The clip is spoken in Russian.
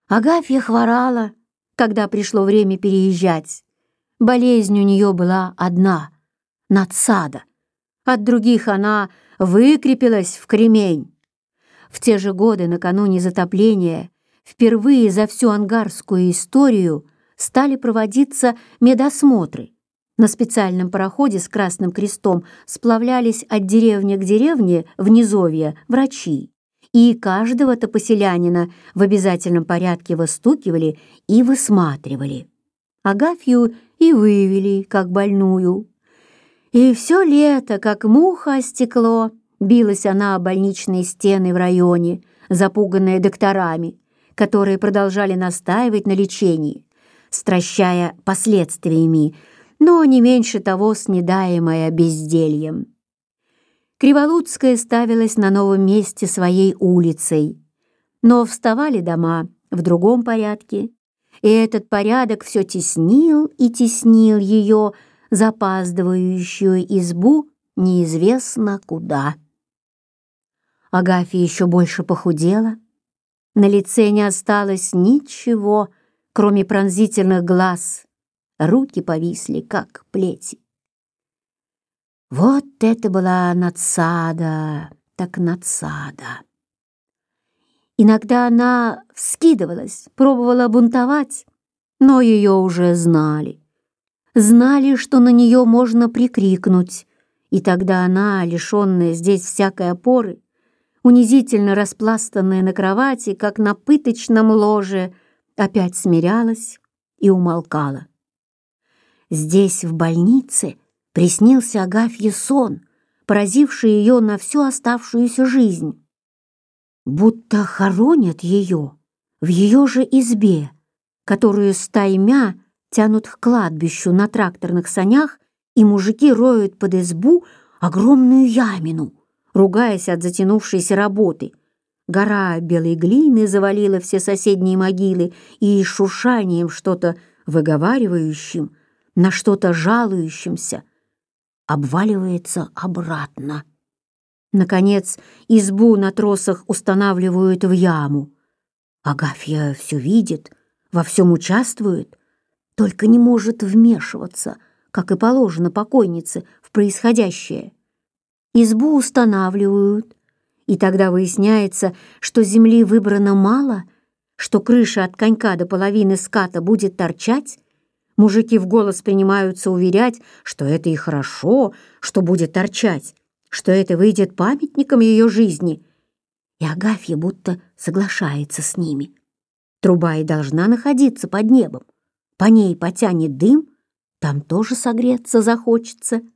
Агафья хворала, когда пришло время переезжать. Болезнь у нее была одна — надсада. От других она выкрепилась в кремень. В те же годы, накануне затопления, впервые за всю ангарскую историю стали проводиться медосмотры. На специальном пароходе с Красным Крестом сплавлялись от деревни к деревне в низовье врачи, и каждого-то поселянина в обязательном порядке выстукивали и высматривали. Агафью и вывели, как больную. И все лето, как муха о стекло, билась она о больничные стены в районе, запуганная докторами, которые продолжали настаивать на лечении, стращая последствиями, но не меньше того снедаемая бездельем. Криволуцкая ставилась на новом месте своей улицей, но вставали дома в другом порядке, и этот порядок все теснил и теснил ее запаздывающую избу неизвестно куда. Агафья еще больше похудела, на лице не осталось ничего, кроме пронзительных глаз, руки повисли, как плети. Вот это была надсада, так надсада. Иногда она вскидывалась, пробовала бунтовать, но ее уже знали. Знали, что на нее можно прикрикнуть, и тогда она, лишенная здесь всякой опоры, унизительно распластанная на кровати, как на пыточном ложе, опять смирялась и умолкала. Здесь, в больнице, приснился Агафье сон, поразивший ее на всю оставшуюся жизнь. Будто хоронят ее в ее же избе, которую стаймя тянут к кладбищу на тракторных санях, и мужики роют под избу огромную ямину, ругаясь от затянувшейся работы. Гора белой глины завалила все соседние могилы, и шуршанием что-то выговаривающим, на что-то жалующимся обваливается обратно. Наконец, избу на тросах устанавливают в яму. Агафья все видит, во всем участвует, только не может вмешиваться, как и положено покойнице, в происходящее. Избу устанавливают, и тогда выясняется, что земли выбрано мало, что крыша от конька до половины ската будет торчать. Мужики в голос принимаются уверять, что это и хорошо, что будет торчать, что это выйдет памятником ее жизни. И Агафья будто соглашается с ними. Труба и должна находиться под небом. По ней потянет дым, там тоже согреться захочется.